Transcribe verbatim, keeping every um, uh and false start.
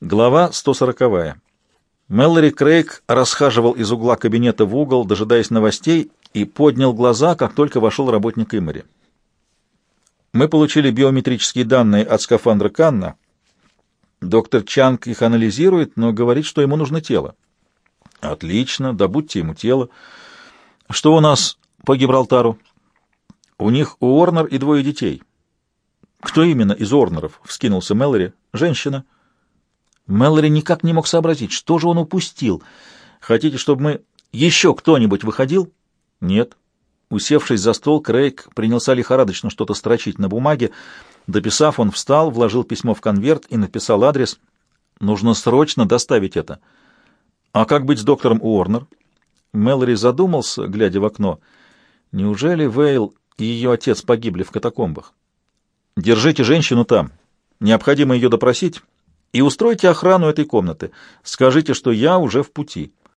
Глава сто сороковая. Мэлори Крейг расхаживал из угла кабинета в угол, дожидаясь новостей, и поднял глаза, как только вошел работник Имари. «Мы получили биометрические данные от скафандра Канна. Доктор Чанг их анализирует, но говорит, что ему нужно тело». «Отлично, добудьте ему тело. Что у нас по Гибралтару?» «У них Уорнер и двое детей». «Кто именно из Уорнеров?» — вскинулся Мэлори. «Женщина». Мэлори никак не мог сообразить, что же он упустил. «Хотите, чтобы мы... Еще кто-нибудь выходил?» «Нет». Усевшись за стол, Крейг принялся лихорадочно что-то строчить на бумаге. Дописав, он встал, вложил письмо в конверт и написал адрес. «Нужно срочно доставить это». «А как быть с доктором Уорнер?» Мэлори задумался, глядя в окно. «Неужели Вейл и ее отец погибли в катакомбах?» «Держите женщину там. Необходимо ее допросить. И устройте охрану этой комнаты. Скажите, что я уже в пути».